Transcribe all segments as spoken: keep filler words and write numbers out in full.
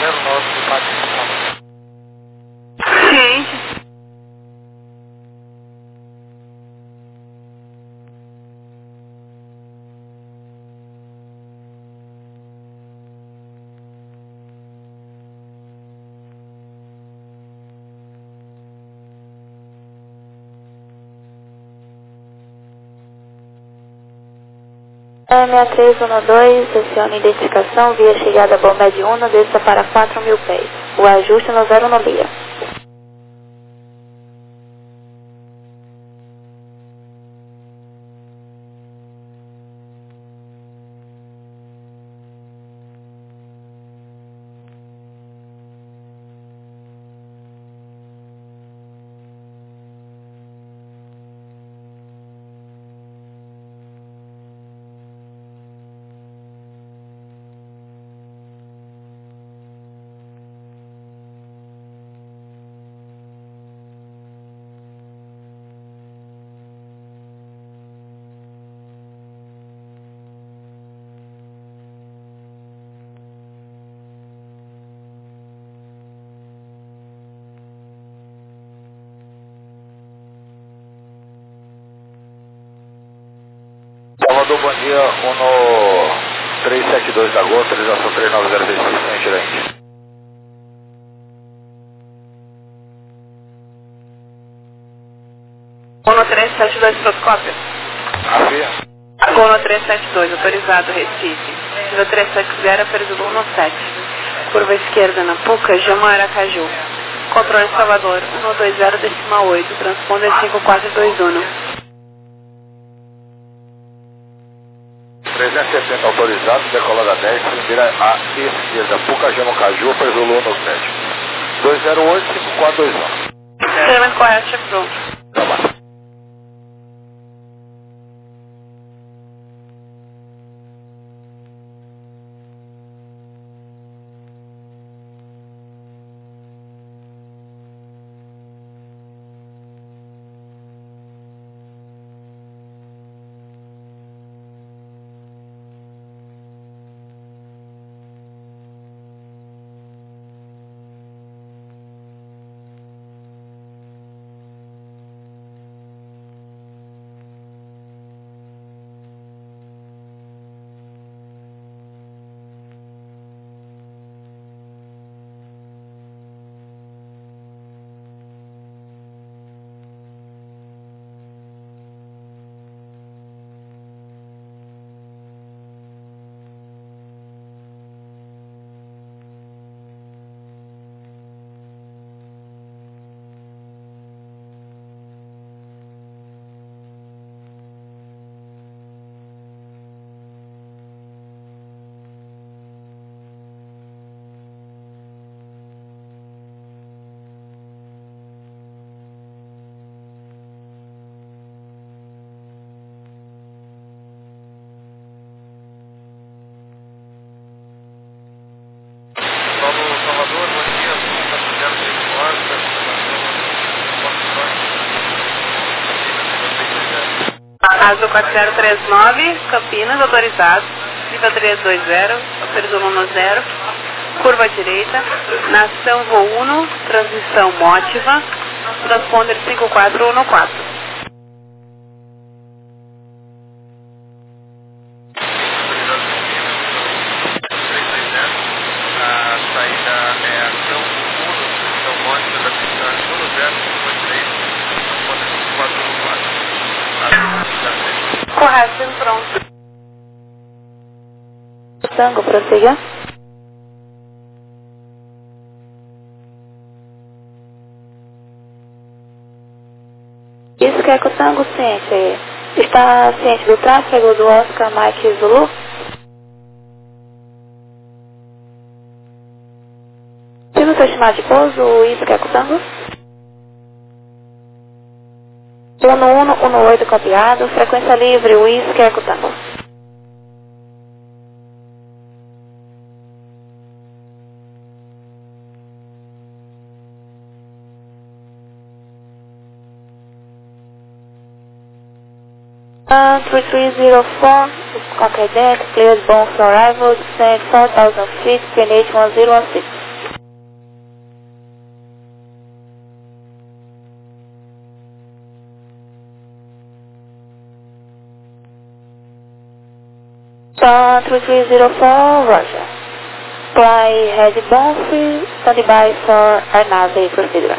zero nove de participação. Ciente. M seis três um dois, sessione identificação via chegada Bomed um, desça para quatro mil pés. O ajuste no zero no Bia. Salvador, bom dia, Uno três sete dois da Gol, autorização três nove zero seis, sem gerente. Uno três sete dois, protocópio. Afia. Uno três sete dois, autorizado, Recife. Nível três sete zero, Perisolo um sete. Curva esquerda na Puca, Jama Aracaju. Controle Salvador, um dois zero, decimal oito, transponder cinco quatro dois um. trezentos e setenta autorizado, decolada dez, primeira à esquerda, Puca, Jama Caju, Perisolo um sete. dois zero oito, cinco quatro dois um. Extremamente correto, chefe pronto. Trabalho. Salvador, bom dia, zero três quatro, Azul quatro zero três nove, Campinas, autorizado. Nível três dois zero, Perisolo um zero. Curva direita, Nação Voo um, transmissão Mótiva, transponder cinco quatro um quatro. Correto, pronto. Tango, prossiga. Isso que é que o Tango ciente. Está ciente do tráfego do Oscar Mike Zulu? Diga o seu estimado de pouso, isso que é que o Tango? um um um oito copiado, frequência livre, Whisky Eco Tango. three three zero four, okay, deck, cleared bound for arrival, descend four thousand feet, P N H one zero one six. Pan three three zero four, Roger. Fly head bomb free, standing by for Arnave procedure.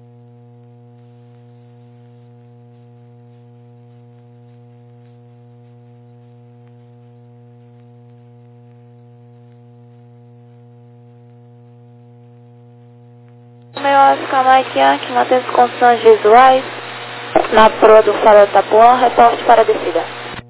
Meu Oscar Mike Yankee, mantém as condições visuais na proa do farol Tapuã, reporte para a descida.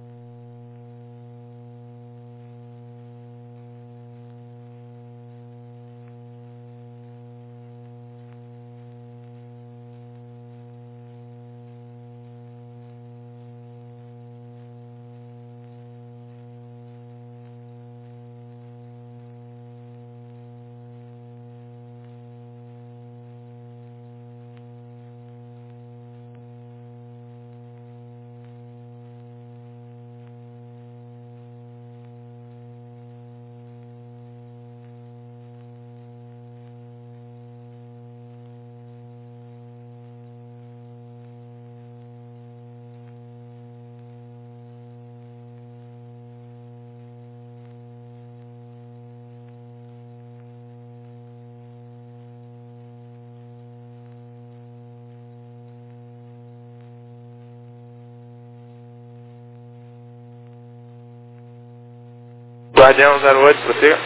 Guardião zero oito, prossiga.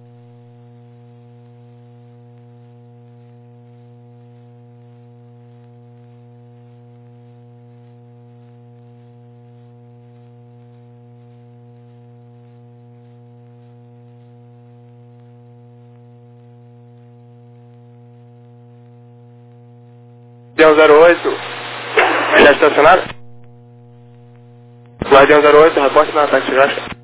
Guardião zero oito, já estacionado? Guardião zero oito, reporte na ataque de rasca.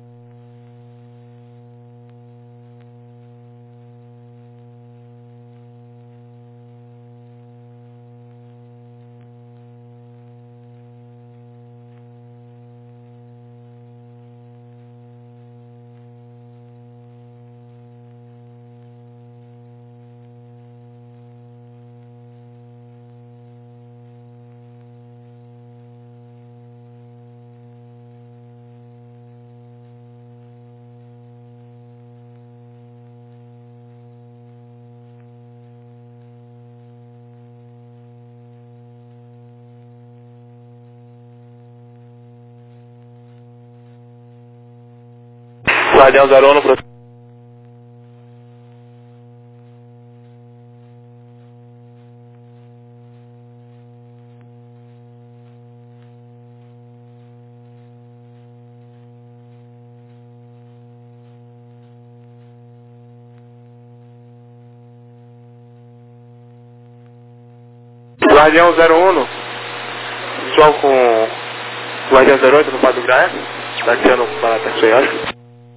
Guardião zero um no processo. Guardião zero um, visual com Guardião zero oito no Padre do Graé, taxiando para a taxiagem.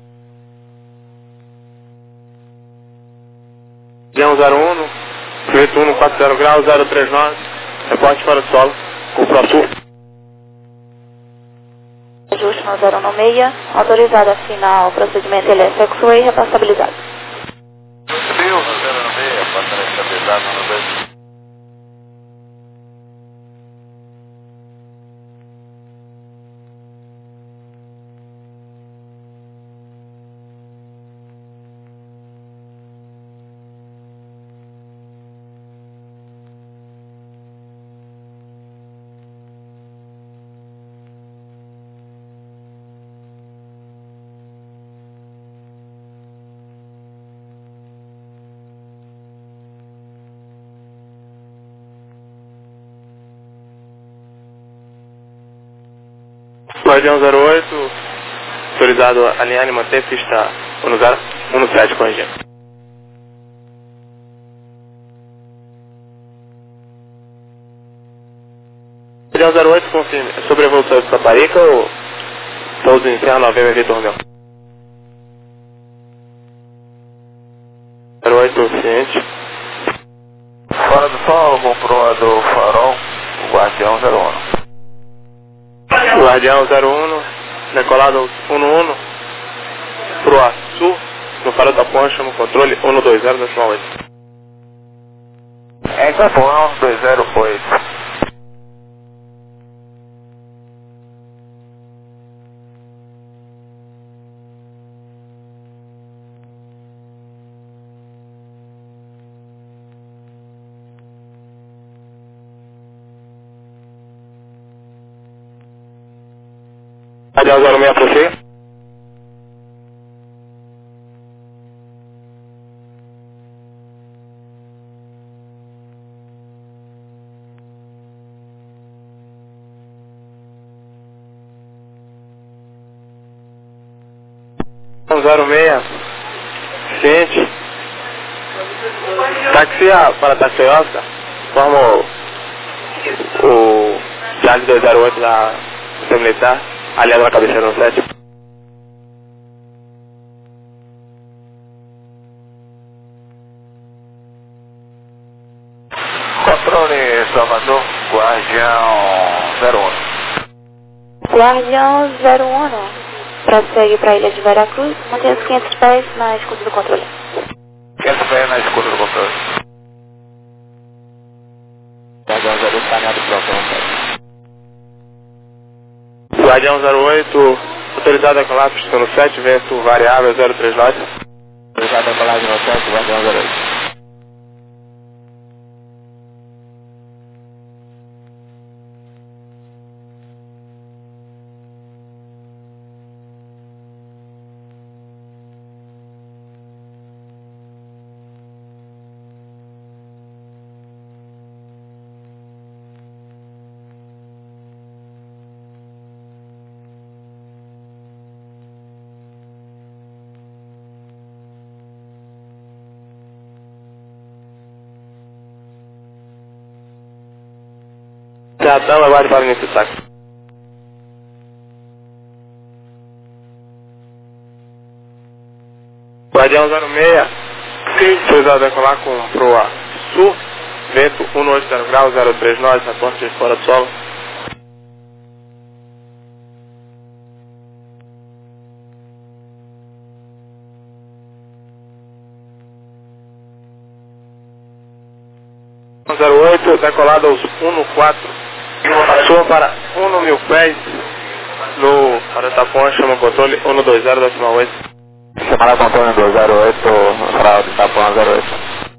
Guardião zero um, oito um quatro zero graus, zero três nove, reporte para o solo, com o ProSur. Ajuste no zero um seis, autorizado a final, procedimento L S X-Ray repassabilizado. Rio, no zero um seis, passando estabilizado no dois. Guardião zero oito, autorizado a alinhar e manter pista um no sete, corrigindo. Guardião zero oito, confirme. É sobre a evolução de Taparica ou pouso inicial nove M Vitor Romeu? zero oito, ciente. Fora do sol, com proa do farol, o Guardião zero um. Guardião zero um, decolado um no um, proa sul, no farol da poncha, no controle um dois zero, decimal oito. É Capão dois zero oito. Guardião zero seis, aproxima. zero seis, ciente. Táxi A para táxi Oscar, forma o, o Charlie dois zero oito da Polícia Militar, aliado na cabeceira no sete. Controle Salvador, Guardião zero um. Guardião zero um. Prossegue para a ilha de Veracruz, mantenha os quinhentos pés na escuta do controle. quinhentos pés na escuta do controle. Guardião zero oito, caminhado próximo. Guardião zero oito, autorizado a decolar, pista no sete, vento variável zero três nove. Autorizado a decolar no sete, Guardião zero oito. Serratão, aguarde para o início do saco. Guardião zero seis, autorizado a decolar com proa sul, vento cento e oitenta graus, zero três nove, reporte de fora do solo. zero oito, decolado aos um quatro, passou para um mil pés, no, para Itapona, chama o controle um dois zero, decimal oito. Chamada controle do zero oito, para o Itapona zero oito.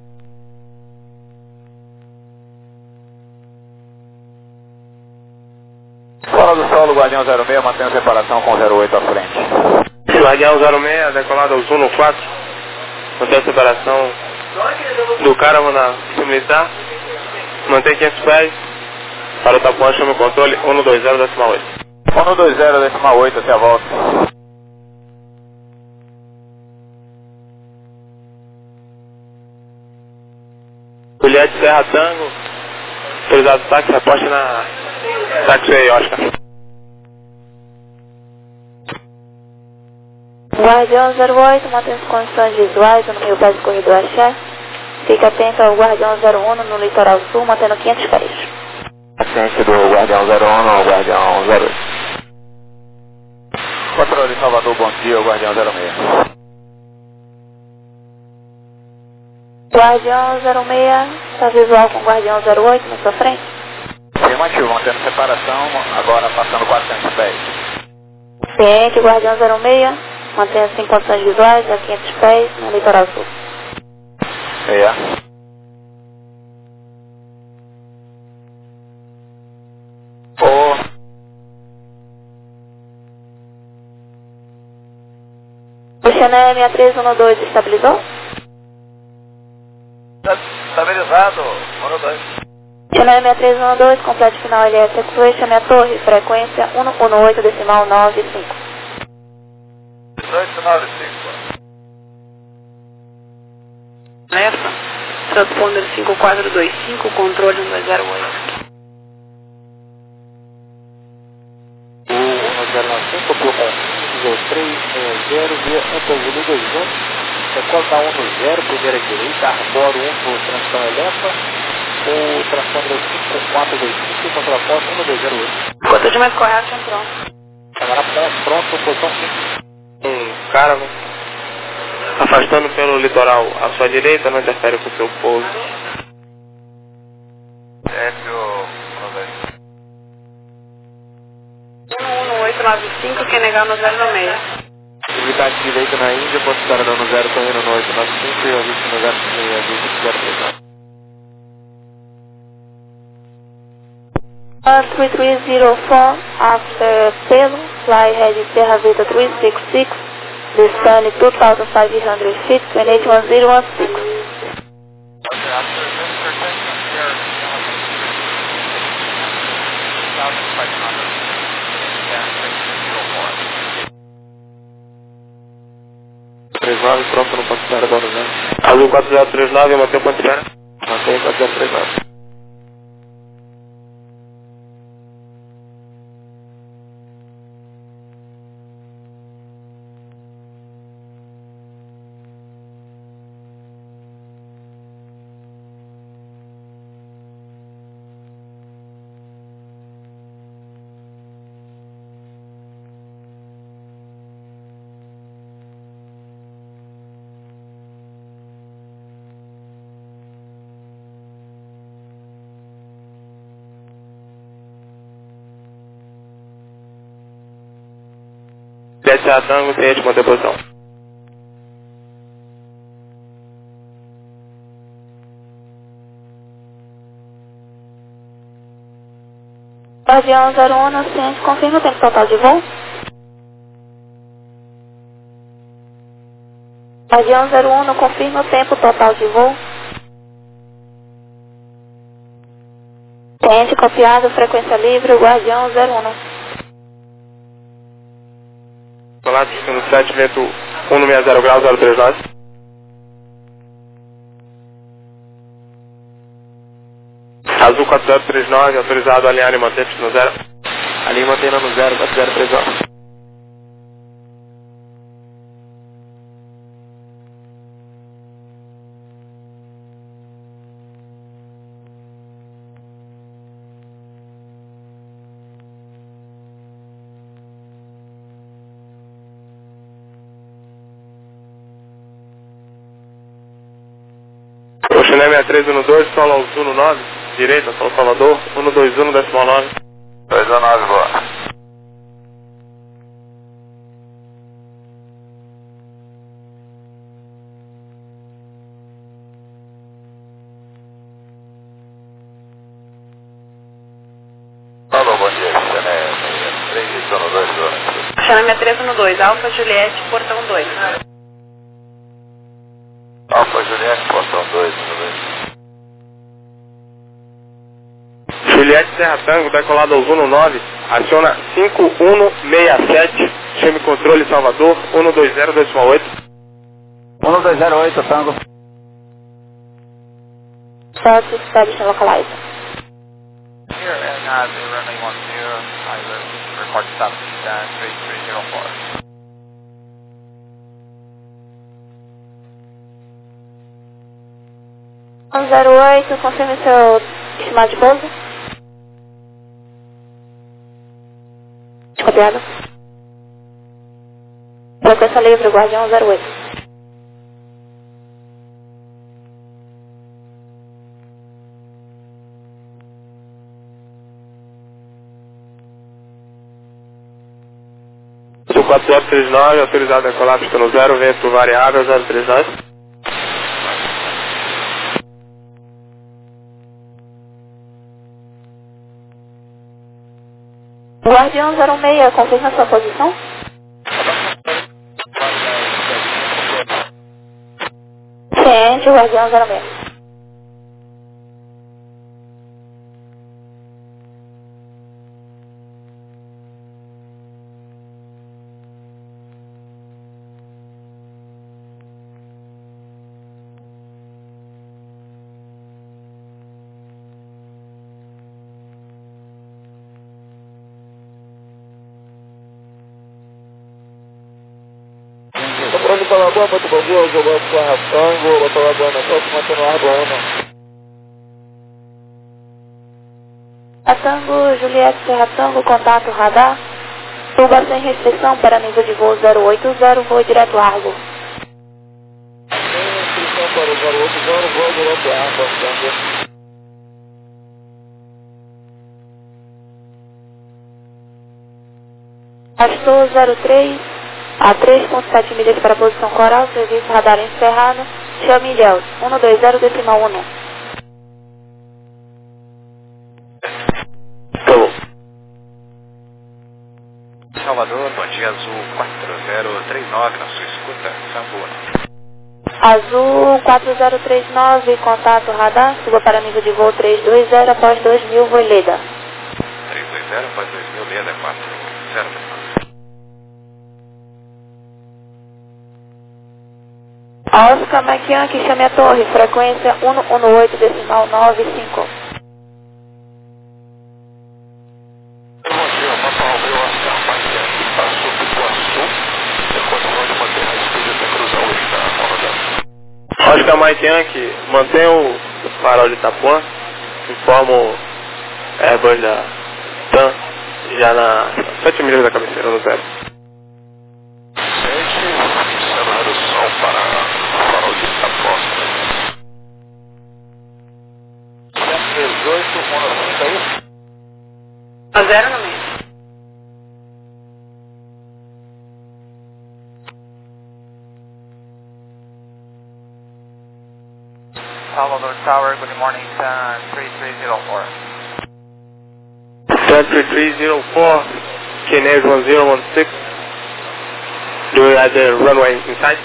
Fora do solo, Guardião zero seis, mantém separação com zero oito à frente. Guardião zero seis, decolado aos um quatro, mantém separação do Caravan na Polícia Militar. Mantém quinhentos pés, para o Tapão, chama o controle um dois zero, decimal oito. um dois zero, decimal oito, até a volta. Juliette Serra Tango, autorizado táxi, reposte na táxi aí, Oscar. Guardião zero oito, mantém as condições visuais no meio pés do corredor Axé. Fique atento ao Guardião zero um no litoral sul, mantendo quinhentos pés. Assistente do Guardião zero um ao Guardião zero oito. Controle Salvador, bom dia, o Guardião zero seis. Guardião zero seis, está visual com o Guardião zero oito na sua frente? Afirmativo, mantendo separação, agora passando quatrocentos pés. Ciente, Guardião zero seis, mantenha-se em condições visuais a quinhentos pés no litoral sul. É. Oh. O Chanel seis três um dois estabilizou? Estabilizado, um dois. Chanel seis três um dois, completo final L S X, chame a torre, frequência um um oito, decimal nove cinco. oito nove cinco. Essa, transponder cinco quatro dois cinco, controle um dois zero oito. O um zero nove cinco, copiou com um três seis zero, via Antônio dois anos, recorta um no zero, primeira direita, arboro um por transição Elefa, o transponder cinco quatro dois cinco, contraponto um dois zero oito. Quanto de mais correto, pronto. Agora pronto, posição cinco. Um Caravan, afastando pelo litoral à sua direita, não interfere com o seu pouso. F O um um oito nove cinco, quer negar no zero seis. Visibilidade de direita na Índia, posicionada no zero, correndo no oito nove cinco e aviso no zero três nove. Uh, three three zero four, after pelo, fly heading Sierra Vista three six six, descending two thousand five hundred feet, twenty-eight one zero one six. Okay, after Minister Tension, here, two thousand five hundred, and six zero four. três nove, pronto no ponto de espera, agora, né? Azul quatro zero três nove, mantém o ponto de espera. Mantém quatro zero três nove. Desce a tango, tem de manter a posição. Guardião zero um, no ciente, confirma o tempo total de voo. Guardião zero um, não confirma o tempo total de voo. Ciente copiado, frequência livre, Guardião zero um. Olá, destino sete, vento um no sessenta graus, zero três nove. Azul quatro zero três nove, autorizado a alinhar e manter no zero. Alinha e mantendo no zero, quatro zero três nove. Oxané sessenta e três um dois, solo ao Zuno nove, direita, São Salvador, um dois um, decimal nove. dois um nove, boa. Alô, bom dia, Oxané três um dois, boa. Oxané três um dois, Alfa Juliette, portão dois. Alfa Juliette, portão dois, tudo bem? Juliette Serra Tango, decolado ao Zuno nove, aciona cinco um seis sete, chame controle Salvador, um dois zero, decimal oito. um dois zero oito, Tango. South Expedition localized. Here, and uh, the runway one zero, I will report stop uh, three three zero four. um zero oito, confirme seu estimado de pouso. Copiado. Frequência livre, Guardião zero oito. Sul quatro zero três nove, autorizado a decolar, pista no zero, vento variável, zero três nove. Guardião zero seis, confirma sua posição. Ciente, Guardião zero seis. Comprando para Lagoa, muito bom dia, jogou com a Tango, botou Lagoa na próxima, mantendo o Argo um. A Tango, Juliette Serra Tango, contato radar. Tuba sem restrição para nível de voo zero oito zero, voo direto Argo. Sem restrição para o zero oito zero, voo direto Argo, Tango. Astor zero três, a três ponto sete milhas para a posição coral, serviço radar encerrado, chame Ilhéus, um dois zero, decimal um. Então, Salvador, bom dia, Azul quatro zero três nove, na sua escuta, Samboa. Azul quatro zero três nove, contato radar, suba para nível de voo três dois zero após dois mil, voo Leda. três dois zero após dois mil, Leda quatro zero três nove. Oscar Mike Yankee, chame a torre, frequência um um oito, decimal nove cinco. Bom dia, Papa Romeu, Oscar Mike Yankee, passou para o Iguaçu, tem condição de manter a speed até cruzar o eixo da rodada. Oscar Mike Yankee, mantenha o farol de Itapuã, informa o Airbus da TAM, já na sete milhas da cabeceira no zero. sete, cenário som para farol de Itapuã. cento e dezoito, um cinco aí. A zero no meio. Salvador Tower, good morning, uh, three three zero four. Sun three three zero four, K N A S one zero one six, do you have the runway inside?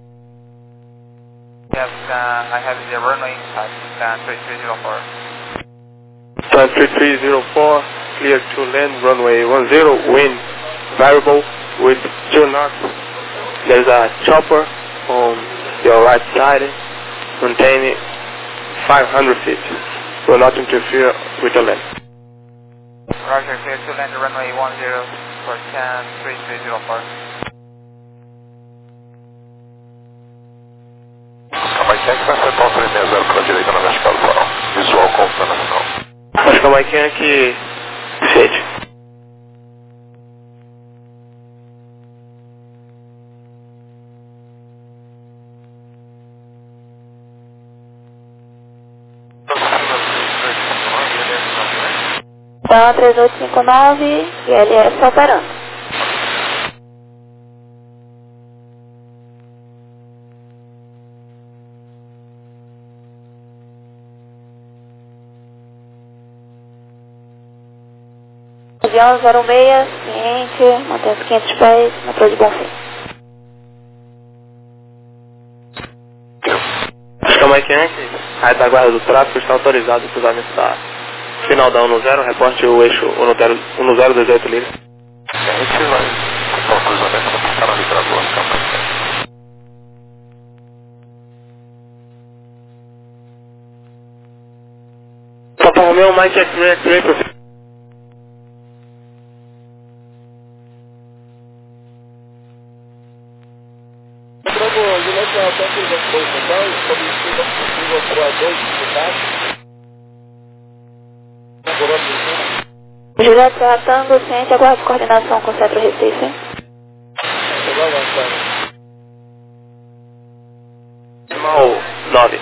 Yes, uh, I have the runway inside, uh, three three zero four. Sun three three zero four, clear to land, runway one zero, wind variable with two knots. There's a chopper on your right side, maintaining five hundred feet. Will not interfere with the land. Roger, clear to land runway one zero for ten three three zero four. Calma aí, quem é que vai acertar o três seis zero para a direita na vertical do farol? Visual com o nacional. Oscar Mike Yankee, fade. Então, três oito cinco nove e L S operando. Avião zero seis, ciente, mantém os quinhentos pés, motor de bom fim. Oscar Mike Yankee, a retaguarda do tráfego está autorizado o cruzamento da final da um zero, reporte o eixo um zero dois oito livre. A gente vai tentar o cruzamento para ficar ali para duas câmeras. Papa Romeo, Mike X-Ray, X-Ray, professor. Juliette Serra Tango, ciente, aguarde coordenação com o Centro Recife. Decimal nove.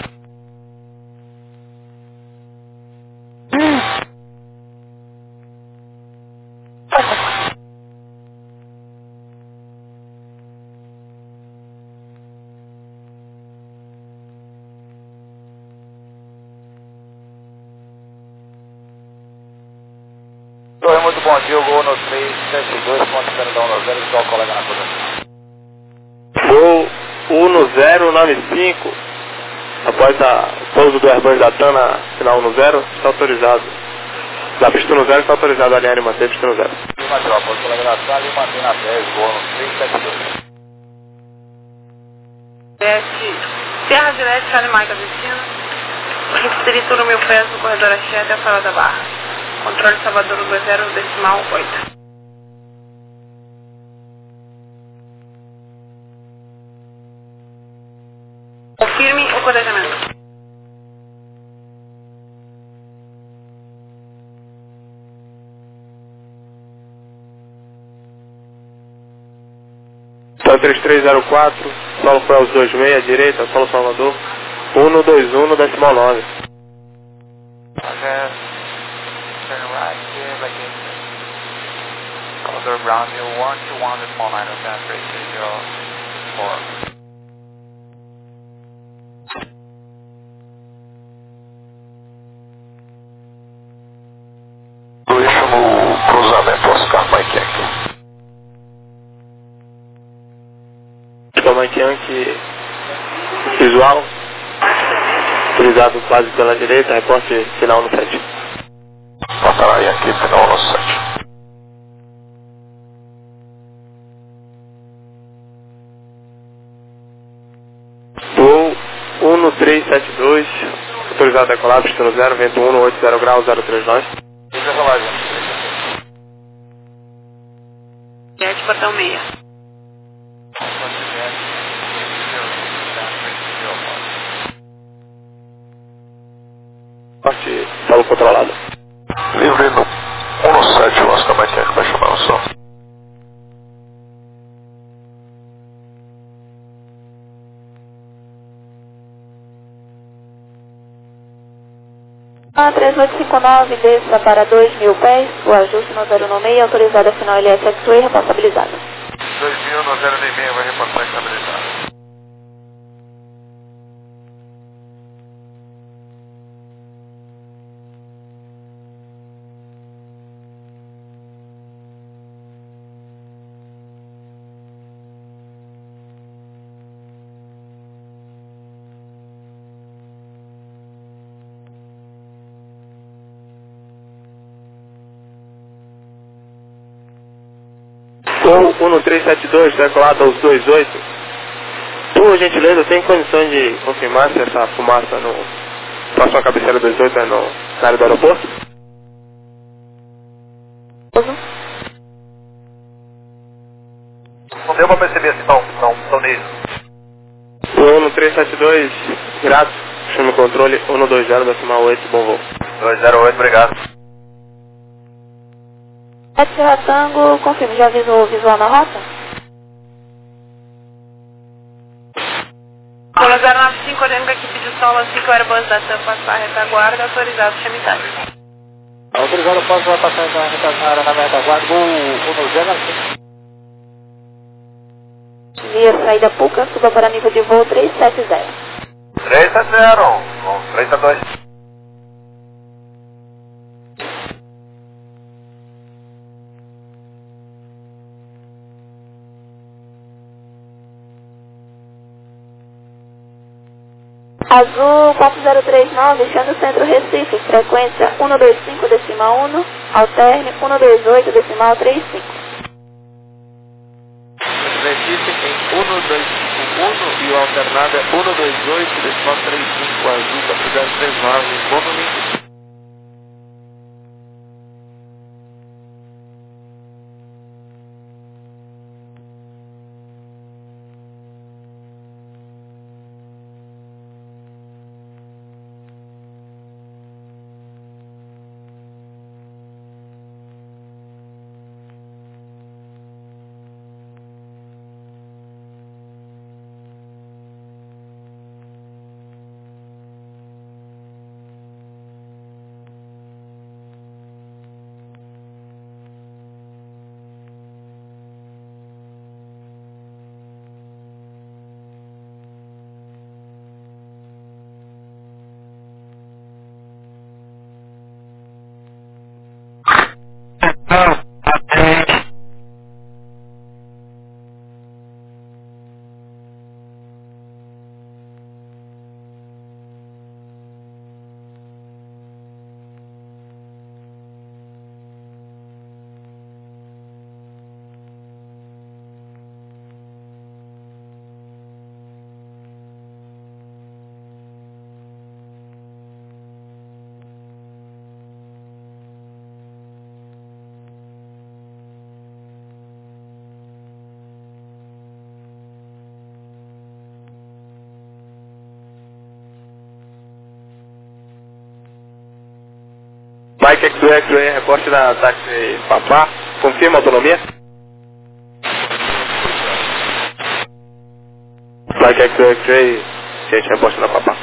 Oi, muito bom dia, eu vou no três sete dois, considerando da um zero, só o colega na posição. Voo um zero nove cinco, após a pouso do Airbus da TAM na final um zero, está autorizado. Da pista um zero está autorizado a alinhar e manter a pista um zero. Lima Tropa, o colega da TAM e mantém na dez, vou no três sete dois. Sete, Serra Direte, Charlie Mike, destino. Restrito no mil pés no corredor Axé até a Sala da Barra. Controle Salvador um dois zero, decimal oito. Confirme o codejamento. Então três três zero quatro, solo para os dois seis, direita, solo Salvador, um dois um, decimal nove. Okay. Turn right here, like this. Salvador Brownville one two one, decimal nine, oh seven, three three zero four. Do eixo no cruzamento Oscar Mike Yankee. Comandante Yankee visual, autorizado básico pela direita, reporte final no sete. Passa lá, Yankee, final no sete. Voo um três sete dois, autorizado a decolar, pistão zero, vento um oito zero graus, zero três nove. Liga a relógio. Jet, portão meia. Parte solo controlado. Livre no um no sete, o Oscar Mike Yankee vai chamar o som. A três oito cinco nove, desça para dois mil pés, o ajuste no zero nove seis, autorizado a final L S X-Ray, responsabilizado. dois mil no zero nove seis vai reportar estabilizado. Voo um três sete dois, decolado aos dois oito. Por gentileza, tem condição de confirmar se essa fumaça no próxima cabeceira dois oito é no, na área do aeroporto? Não deu pra perceber se estão não, nisso. Voo um três sete dois, grato, chame o controle um dois zero, decimal oito, bom voo. dois zero oito, obrigado. sete Sierra Tango, confirme, já avisou o visual na rota? Polo zero nove cinco, ordenando que a equipe de solo assim que o Airbus da TAM passar a retaguarda, autorizado chame táxi. Autorizado, posso vai passar na retaguarda, na retaguarda, voo um zero cinco. Via saída Puca, suba para nível de voo três sete zero. três sete zero, três sete dois. Azul quatro zero três nove, chame o centro Recife, frequência um dois cinco, decimal um, alterne um dois oito, decimal três cinco. Recife em um dois cinco um e o alternado é um dois oito, decimal três cinco, azul quatro zero três nove, bom domingo. Mike X-Ray, X-Ray, reporte da táxi Papá, confirma a autonomia? Mike X-Ray, X-Ray, gente, reporte da Papá.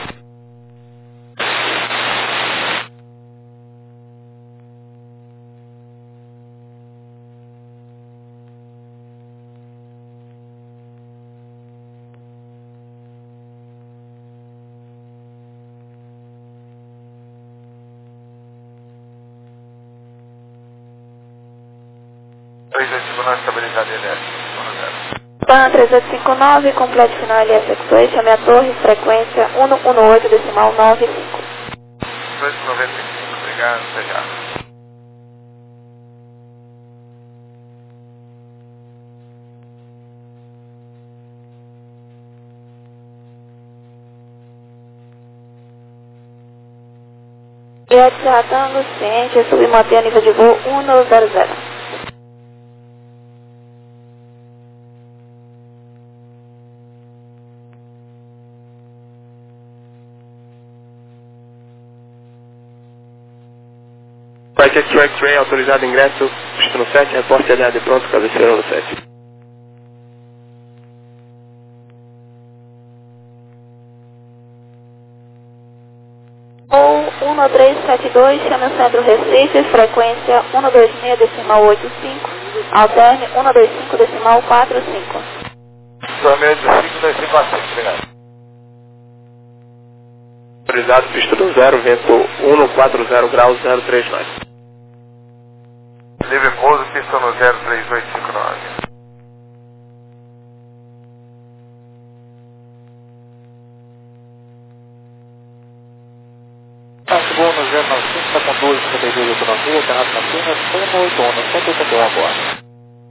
três oito cinco, não estabilidade L S. PAN três oito cinco nove, complete final L S X-Way, chame a torre, frequência um um oito decimal nove cinco. dois noventa e cinco, obrigado, até já. Juliette Serra Tango, ciente, submanter a nível de voo um zero zero. Flight Extra X-Ray, autorizado ingresso, pista no sete, reporte L A D pronto, cabeceira no sete. Ou um três sete dois, chame o centro Recife, frequência um dois seis decimal oito cinco, alterne um dois cinco decimal quatro cinco. Somente cinco dois cinco cinco, obrigado. Autorizado, pista do zero, vento um quatro zero graus, zero três nove. Livre pouso, pista no zero três oito cinco nove. Tá, chegou no zero nove cinco, está com dois cinquenta e dois de autonomia, Terraço Campinas, um oito um, cento e oitenta e um agora.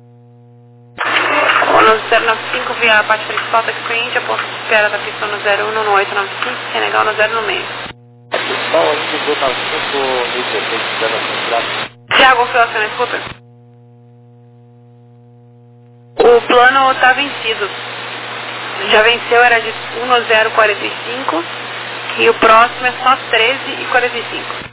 No zero nove cinco, via a parte principal da cliente, a ponto de espera da pista no zero um no oito nove cinco, Senegal no zero no meio. A principal, a gente chegou no cinco mil e dezesseis, zero nove. Tiago, oscilação, escuta. O plano está vencido. Já venceu, era de um zero quarenta e cinco e o próximo é só treze e quarenta e cinco.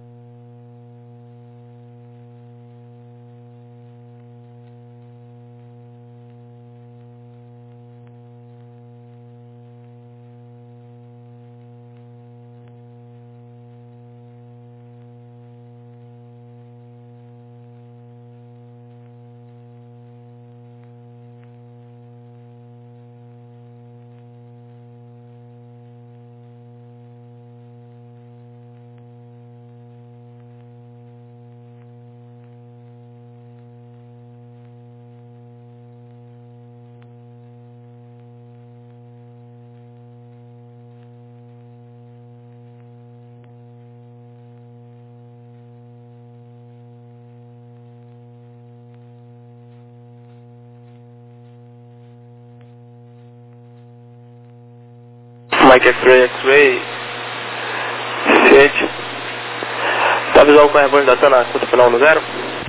Mike X-Ray, X-Ray, ciente. Tá visual com a rebanho da na conta final no zero?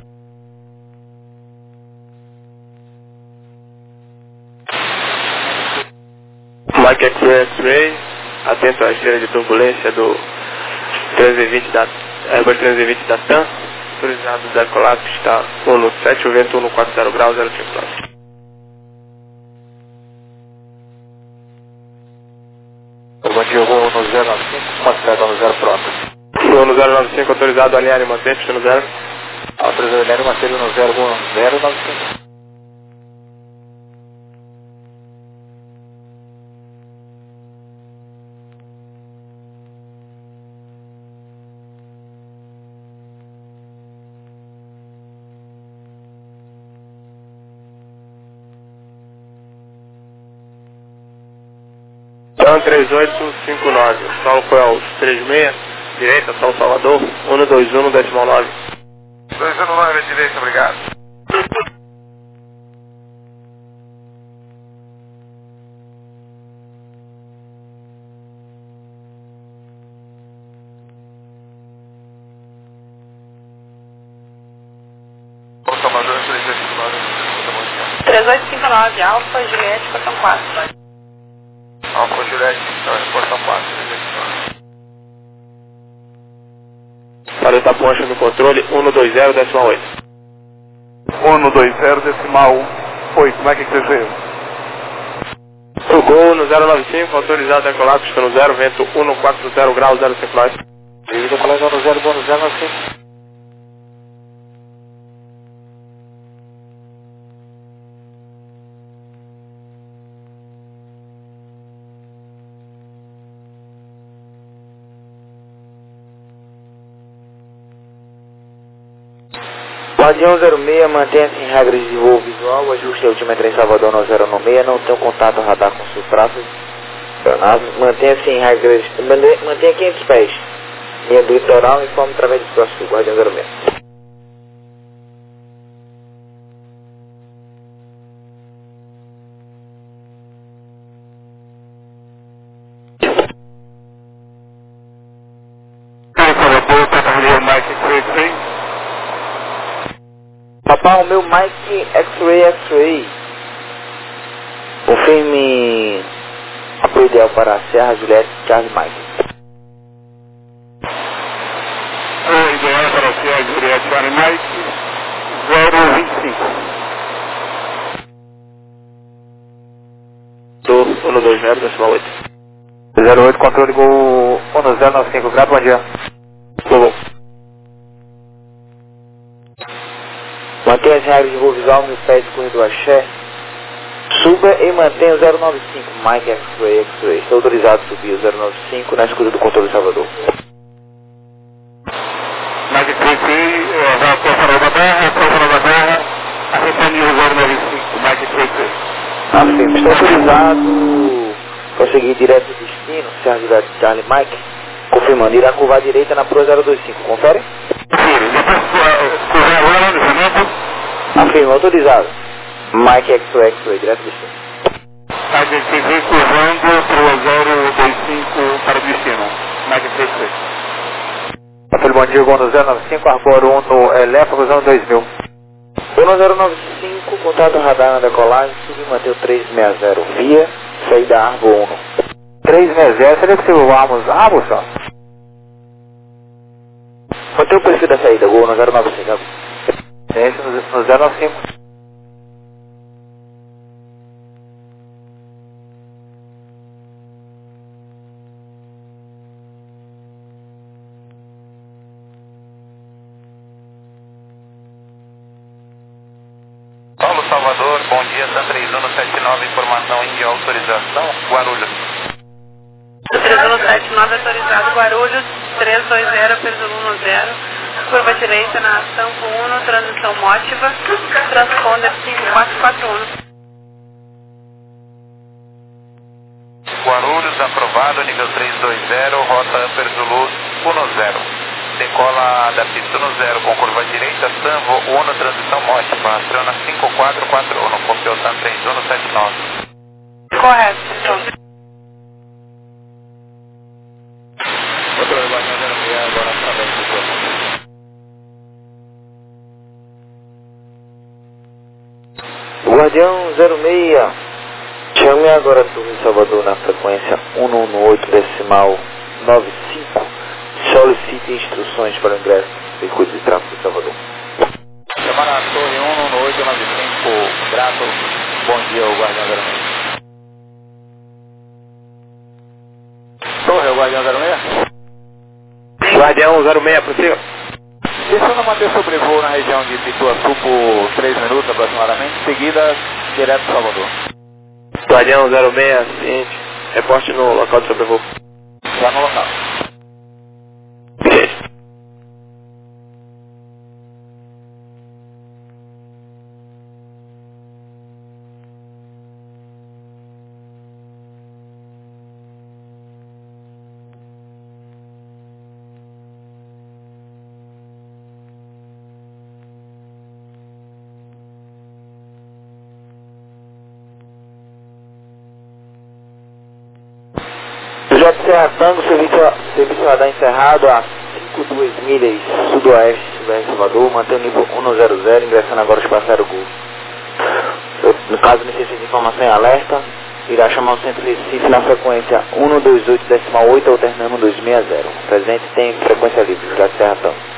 Mike X-Ray, X-Ray, atento à esteira de turbulência do trezentos e vinte da Airbus trezentos e vinte da TAM, autorizado da Colapse, está um no sete, o vento um quatro zero graus, zero cinco nove. Bom no zero nove cinco, uma estrada no zero pronto. Voo no zero nove cinco, autorizado a alinhar e manter, pista no zero. Autorizado a alinhar e manter no zero um zero nove cinco. TAM três oito cinco nove, o solo foi aos três seis, direita, São Salvador, um dois um decimal nove. dois um nove, direita, obrigado. São Salvador, três oito cinco nove. três oito cinco nove, Alfa, Juliette, portão quatro. Alfa Juliette, então, portão quatro, três oito cinco nove. Para estar poncha no controle, um dois zero decimal oito. um dois zero decimal oito, como é que você fez? O gol no zero nove cinco, autorizado a colar, pista no zero, vento um quatro zero graus, zero cinco nove. Dividido pela zero zero, gol no zero nove cinco. Guardião zero seis, mantenha-se em regras de voo visual, ajuste a altimetria em Salvador no zero nove seis, não tem um contato radar com seus traços. Mantenha-se em regras, mantenha quinhentos pés, linha do litoral, informe através do próximo Guardião zero seis. Papá, o meu Mike X-Ray X-Ray. Confirme apoio ideal para a Serra Juliette Charlie Mike. O ideal para a Serra Juliette Charlie Mike, zero vinte e cinco. Tô um dois zero, decimal oito. zero oito, controle gol um zero nove cinco, grave, bom dia. Tô bom. Mantenha as regras de voo visual, mil pés de corredor axé. Suba e mantenha o zero nove cinco, Mike X-Ray X-Ray. Está autorizado a subir o zero nove cinco na escuta do controle de Salvador. Mike X-Ray, já estou fora da barra, estou fora da barra, a refanil zero nove cinco, Mike X-Ray. Afirma, está autorizado a seguir direto do destino, Serra Juliette Charlie Mike. Confirmando, irá curvar à direita na Pro zero dois cinco, confere? Sim, depois curvar agora no lançamento. Afirma, autorizado. Mike X-Ray X-Ray, direto do destino. Mike X-Ray curvando para o zero dois cinco para o destino. Mike X-Ray. Controle bom dia, Gondo zero nove cinco, Arbor um no Elefa, cruzando dois mil. um zero nove cinco, contato radar na decolagem, subir manter o trezentos e sessenta, via, saída Arbor um. trezentos e sessenta, seria possível voarmos Arbor só? Mantém o perfil da saída, Gol no zero nove cinco. Esse no zero nove cinco. Paulo Salvador, bom dia, San três um sete nove, informação em autorização, Guarulhos. três um sete nove autorizado, Guarulhos, três dois zero, Perdo um zero, curva direita na Sampo um, transição mótiva, transponder cinco quatro quatro um. Guarulhos, aprovado, nível três dois zero, rota Upper Zulu um zero. Decola da pista um zero com curva direita, Samvo um, transição mótiva, aciona cinco quatro quatro um, copiou San três um sete nove. Correto, então. Controle Guardião zero seis, agora através do corpo. Guardião zero seis, chame agora turno de Salvador na frequência um um oito decimal nove cinco. Solicite instruções para o ingresso do circuito de tráfego de Salvador. Chamar a torre um um oito nove cinco, grato, bom dia, o Guardião zero seis. Torre, o Guardião zero seis. Guardião zero seis, prossiga. Deixando manter sobrevoo na região de Pituaçu por três minutos aproximadamente, seguida direto para Salvador. Guardião zero seis, seguinte, reporte no local de sobrevoo. Já no local. Ok. J Serra Tango, serviço, serviço radar encerrado a cinquenta e duas milhas sudoeste de Salvador, mantendo o nível um zero zero, ingressando agora o espaço Aerogol. No caso necessita de informação em alerta, irá chamar o centro de Recife na frequência um dois oito decimal oito, alternando dois seis zero. O presidente tem frequência livre, J Serra Tango.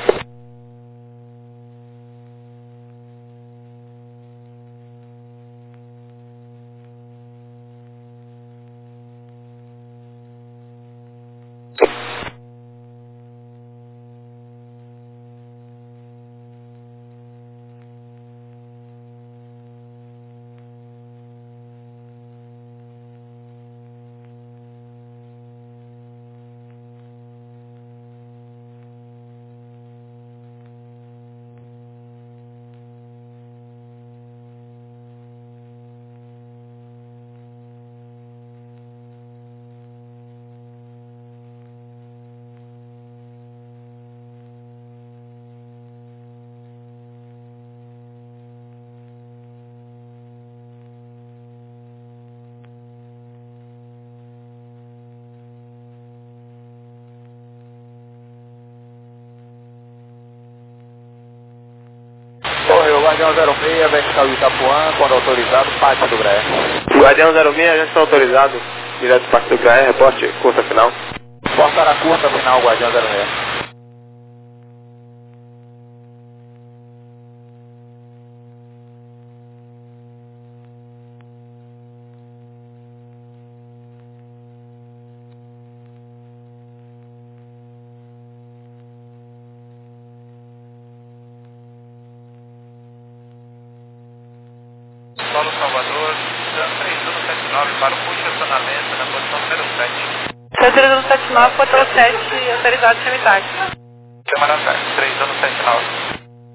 Guardião zero seis, vertical Itapuã, quando autorizado, pátio do Graé. Guardião zero seis, já está autorizado, direto do pátio do Graé, reporte, curta final. Portará curta final, Guardião zero seis. Solo Salvador, três um sete nove para o push acionamento na posição zero sete. três um sete nove, posição sete, autorizado semi-táxi. Câmara três um sete nove.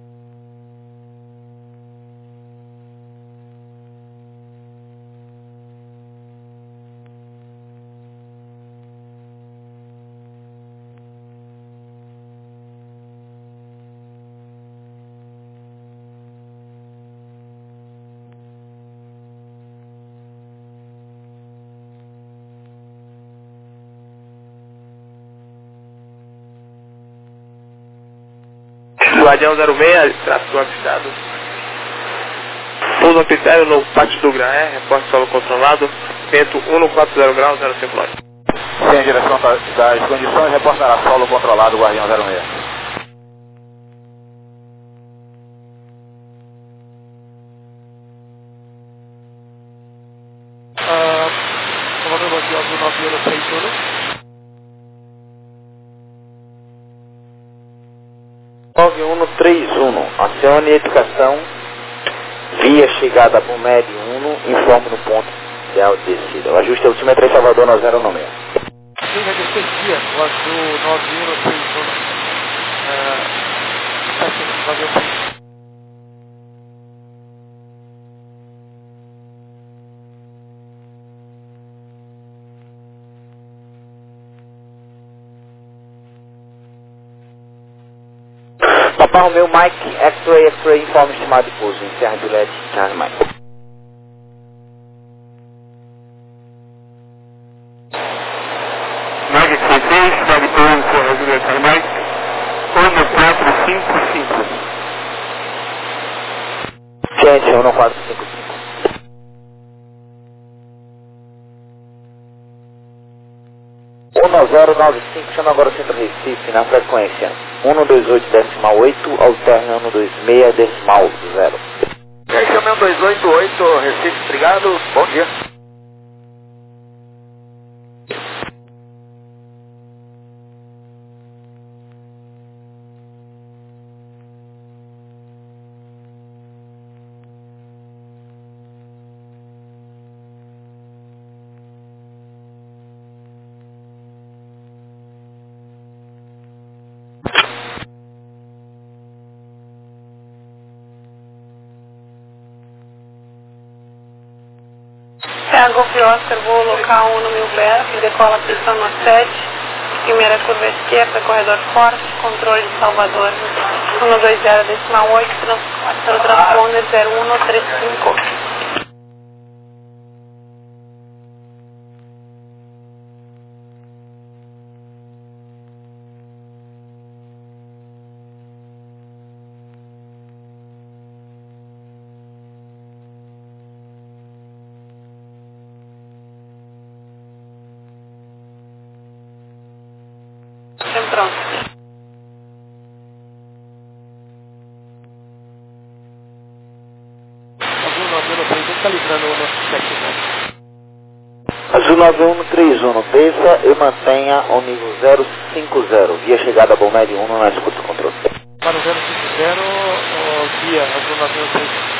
Guardião zero seis, tráfego avistado. Pouso critério no pátio do Graé, reporte solo controlado, vento cento e quarenta graus, zero cinco nove. Sem direção das condições, reportará solo controlado, Guardião zero seis. Salvador, Guardião nove um seis um. nove um três um, acione educação, via chegada a Bumed um, informe no ponto ideal de descida. O ajuste altimetria Salvador nove zero nove seis. Sim, vai descer dia, o azul nove um seis um. Está aqui, valeu. Papá Romeu Mike, X-Ray, X-Ray, informe estimado de pouso, encerra Juliette, Charlie Mike. Mike X seis, estimado de pouso, encerra Juliette, Charlie Mike. um quatro cinco cinco. Gente, um quatro cinco cinco. um zero nove cinco, chama agora o centro Recife, na frequência um dois oito decimal oito, alterna um dois seis decimal zero. Esse é o meu dois oito oito, Recife, obrigado, bom dia. É, Golf Oscar, voo local um no mil pés, decola pista no sete, primeira curva esquerda, corredor forte, controle de Salvador, um dois zero decimal oito, trans, transponder zero um três cinco. Pronto. Azul nove um três um, calibrando o nosso técnico. Azul nove um três um, desça e mantenha ao nível zero cinco zero, via chegada a Bomed um na escuta do controle. Para o zero cinco zero, via Azul nove um três um.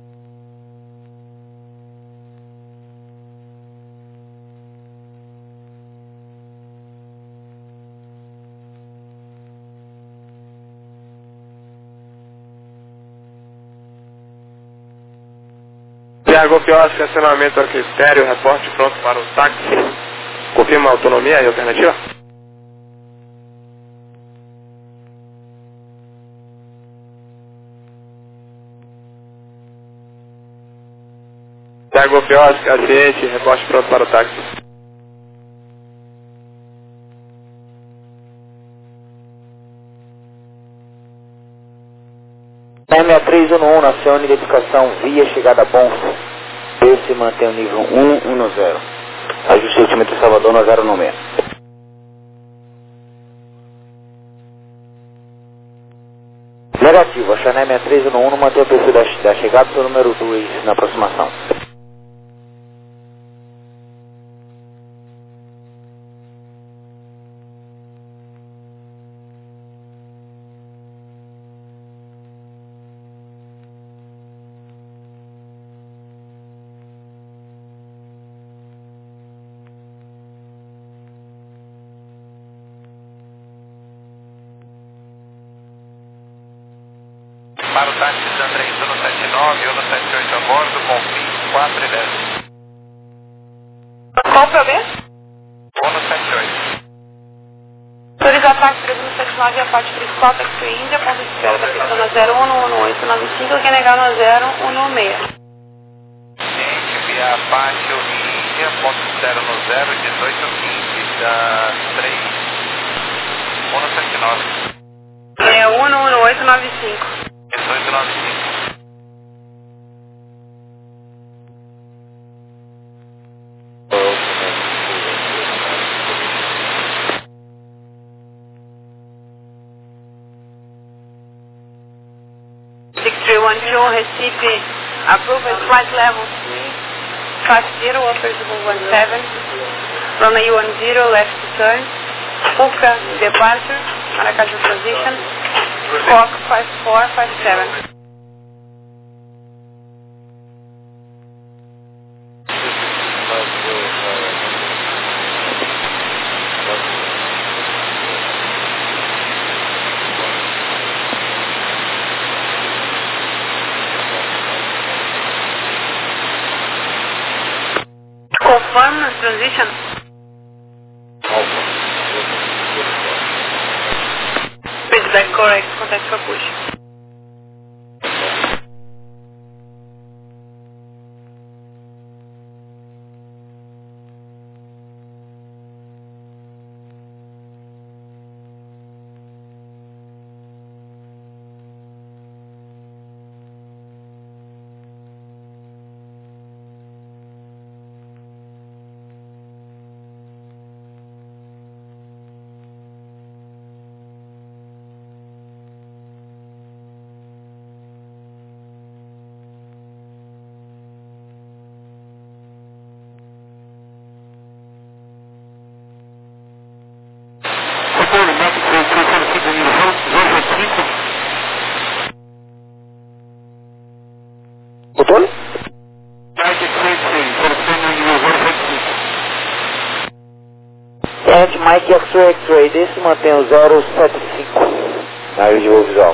Tiago Pior, estacionamento arquistério, reporte pronto para o táxi. Confirma a autonomia e alternativa? Tiago Pior, aciente, reporte pronto para o táxi. seis três um um, acione identificação via chegada bom. Esse mantém o nível um um zero. Ajuste altímetro Salvador no zero nove seis. Negativo, a Chanel seis três um um mantém o perfil da, da chegada do número dois na aproximação. Para o táxi San três um sete nove, um sete oito a bordo, com fim quatro e dez. Qual o problema? um sete oito. Autorizar táxi três um sete nove, a parte principal, táxi Índia, ponto de espera da pista no zero um um oito nove cinco, quem negar no zero um seis. Gente, via Pátio Índia, ponto de zero no zero, dezoito quinze, da três um sete nove. É um um oito nove cinco. dezoito nove cinco. six three one two, Recife, approval flight level three, class zero, operable one seven, runway one zero, left to turn, Puca, departure, Maracaju position, clock five four five seven. Confirm transition. Feedback correct, contact for push. Botão? Ed Mike X-Ray X-Ray, desse mantém o zero sete cinco na área de voo visual.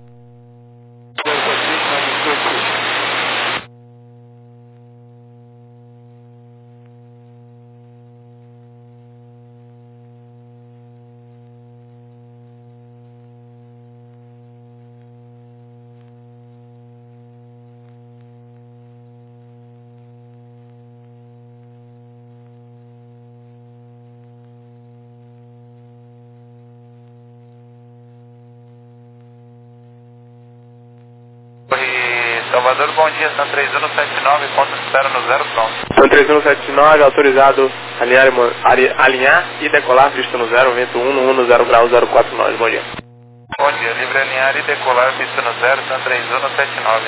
Salvador, bom dia, San três um sete nove, ponto de espera no zero pronto. San três um sete nove, autorizado alinhar, alinhar e decolar, pista no zero, vento um um zero grau zero quatro nove, bom dia. Bom dia, livre alinhar e decolar, pista no zero, San três um sete nove.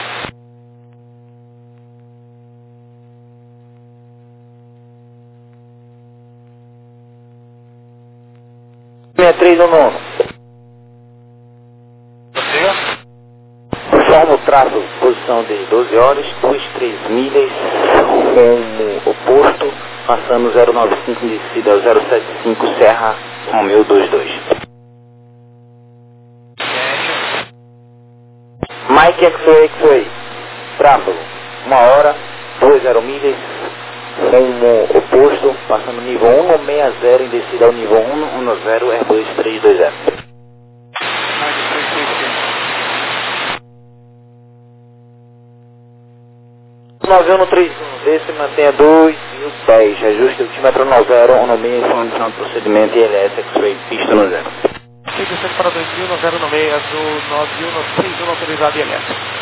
seis três um um. Informa o tráfego, posição de doze horas, vinte e três milhas, rumo oposto, passando zero nove cinco, descida ao zero sete cinco, Serra, Romeu dois dois. Mike X-Ray X-Ray, tráfego, uma hora, vinte milhas, rumo oposto, passando nível um sessenta, em descida ao nível um dez, Airbus três dois zero. nove um três um, desse mantenha dois mil pés, ajuste o altímetro no zero, um seis, informação do procedimento I L S X-Ray, pista no zero. F, descendo para dois mil no zero nove seis, azul nove um três um autorizado e alerta.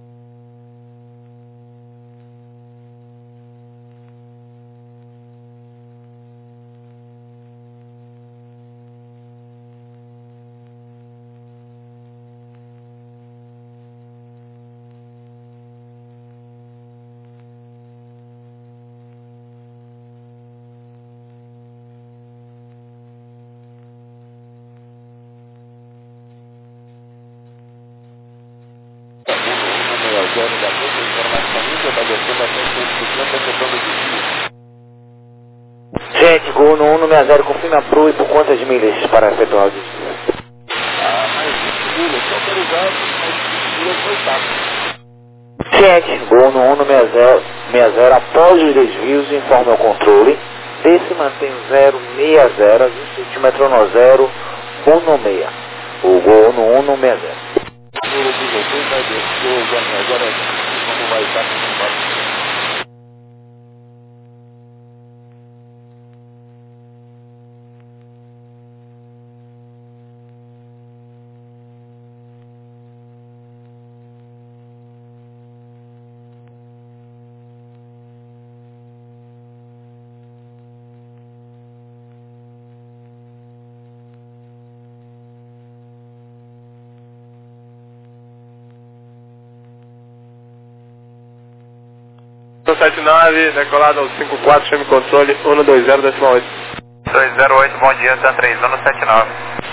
Gente, Gol no um no seis zero, confirma P R U e por quantas milhas para efetuar o desvio? Ah, mais vinte milhas, são autorizados, mais vinte milhas foi taxa. Gente, Gol no um no seis zero, seis zero, após os desvios, informe ao controle. Desse mantém o zero seis zero, ajuste o altímetro no zero um seis. O Gol no um no seis zero. Número dezesseis vai descer, já agora como vai estar com o barco. sete nove, decolado ao cinco quatro, chame controle um dois zero, decimal oito. dois zero oito, bom dia, Tan três um sete nove.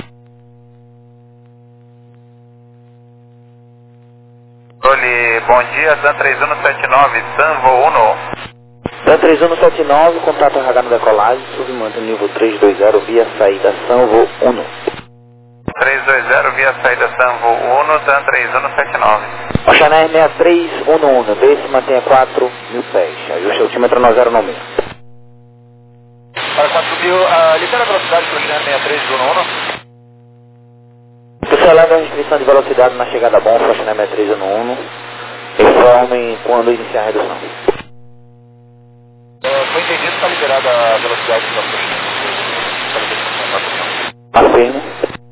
Controle, bom dia, Tan três um sete nove, San voo um. Tan três um sete nove, contato R H no decolagem, submanta o nível trezentos e vinte via saída San voo um. trezentos e vinte via saída San voo um, Tan três um sete nove. Oceanar seis três um um, desse mantenha quatro mil pés, ajuste o altímetro no zero nove seis. Para quatro mil, uh, libera a velocidade para o Oceanar seis três um um. Cancelando a restrição de velocidade na chegada a bom, Oceanar seis três um um. Informe quando iniciar a redução. Uh, foi entendido que está liberada a velocidade para o Oceanar. Afirmo.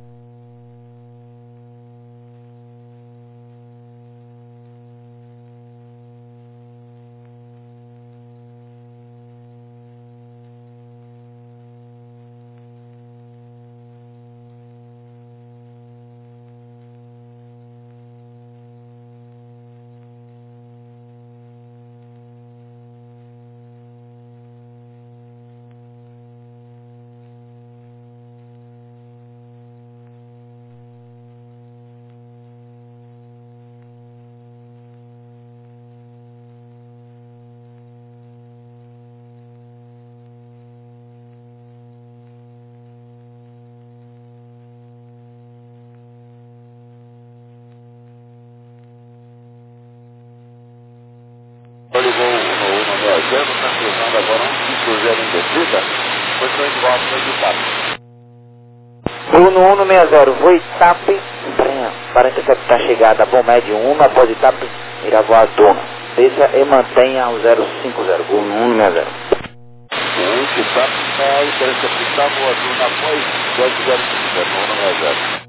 Olha o Gol no um no seis zero, está cruzando agora um cinco zero em descida, posição de volta no Itap. Gol no um no seis zero, voo Itap, para interceptar a chegada Bomed um, após Itap, irá voar Duna. Desça e mantenha o zero cinco zero, Gol no um no seis zero. O Itap está interceptar voa Duna após zero zero cinco zero, no um no seis zero.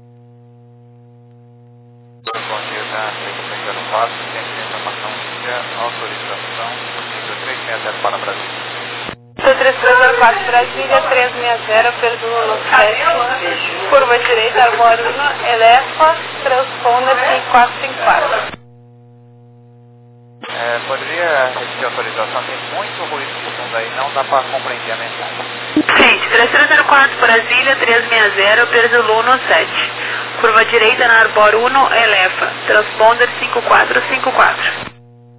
Bom dia, Tan três um zero quatro, tem informação de autorização, nível trezentos e sessenta para Brasília. três três zero quatro, Brasília, trezentos e sessenta, Perdoa no sete, curva direita, Arbor um, eleva, transponder cinco quatro cinco quatro. É, poderia repetir a autorização? Tem muito ruído de fundo aí, não dá para compreender a mensagem. Sim, três três zero quatro, Brasília, trezentos e sessenta, Perdoa no sete, curva direita na Arbor um, eleva, transponder cinco quatro cinco quatro.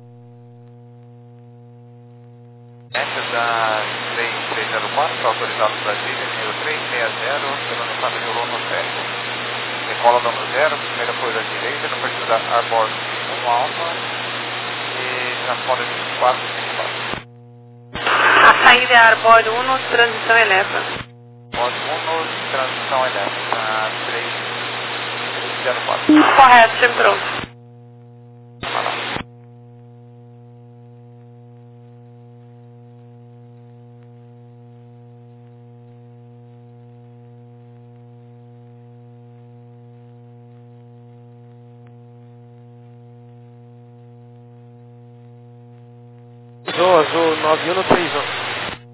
Essa da três três zero quatro, autorizado Brasília, nível trezentos e sessenta, pelo uniforme de Lula sete. Decola dano zero, primeira coisa à direita, no perfil da Arbor um alfa e transponder cinco quatro cinco quatro. A saída é Arbor um, transição eleva. Arbor um, transição eleva, na três zero quatro. Correto, sempre pronto. Vai lá. Azul, azul, nove um no três um.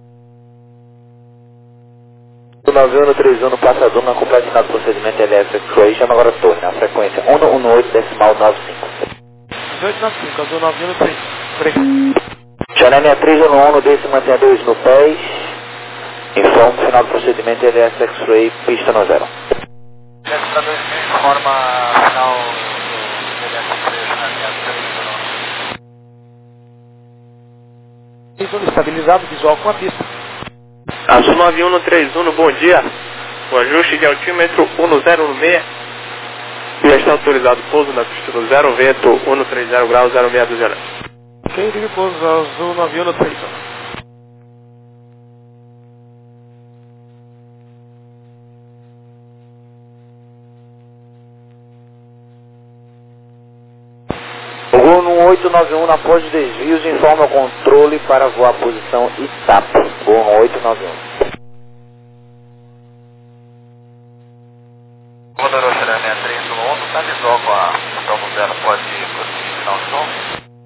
nove um no três um no passador, na completinado do procedimento L S X-Ray, chama agora torre, na frequência um um oito decimal nove cinco. dezoito nove cinco, azul nove um no três. Obrigado. Channel sessenta e três um um no desse mantenha dois no pés. Informe final do procedimento L S X-Ray, pista no zero. Delta dois mil, informa final do L S X-Ray, Channel sessenta e três um. Estabilizado, visual com a pista. Azul nove um no trinta e um, bom dia. O ajuste de altímetro um zero um seis. Já está autorizado o pouso na pista do zero, vento um trinta graus, zero seis dúzia. Quem liga o pouso azul nove um no trinta e um. Gol no oito nove um, após os desvios, informa o controle para voar a posição Itap. Gol no oito nove um. Rodorô Channel três um um, está visual com a prova dela, pode prosseguir final do som?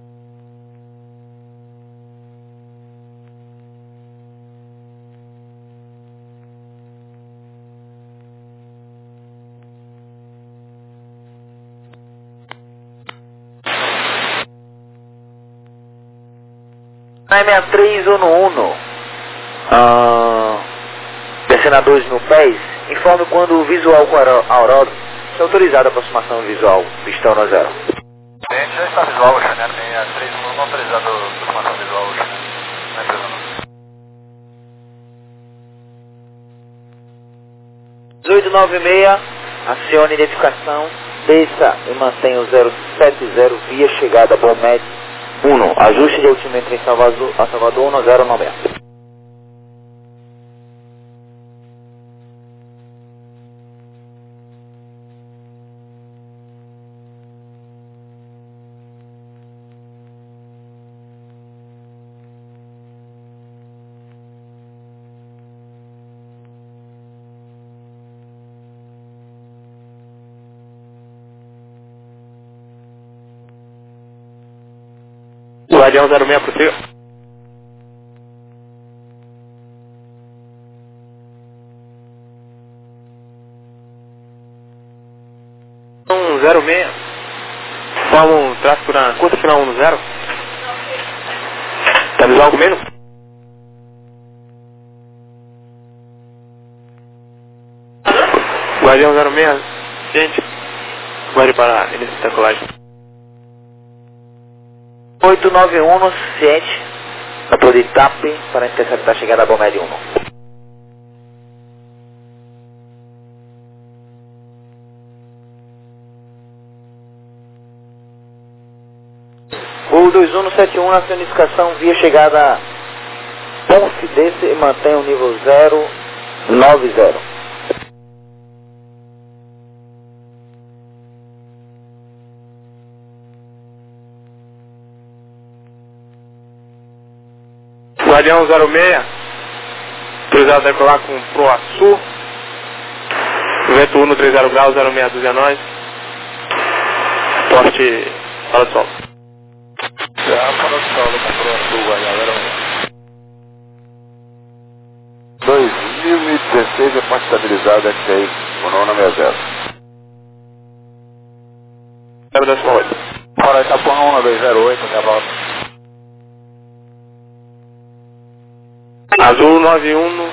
sessenta e três um um, ah, descendo a dois no pés, informe quando o visual com a aurora é autorizada a aproximação visual, pistão no zero. Gente, já está visual, o Channel sessenta e três um um, não autorizado a aproximação visual, o Channel. Não é empresa não. dezoito nove seis, acione identificação, desça e mantenha o zero sete zero via chegada Bomed um, ajuste de altímetro em Salvador, a Salvador um zero nove seis. Guardião zero seis, prossiga. um zero seis, forma um tráfego na curta final um zero. Tá visual com menos? Guardião zero seis, gente, guarde para início da colagem. oito nove um no sete, ator de Itap para interceptar a chegada da Bomed um. Gol dois um no sete um, na planificação via chegada Ponce desse e mantém o nível zero nove zero. Guardião zero seis, autorizado a decolar com Proa Sul, vento um trinta graus, zero seis dúzia nós, porte para o sol. Já para o solo com Proa Sul, Guardião zero seis. dois mil e dezesseis é ponte estabilizada, X aí, o nono sessenta zero. zero décimo oito. Fora Itapuã um dois zero oito, minha volta. Azul nove um no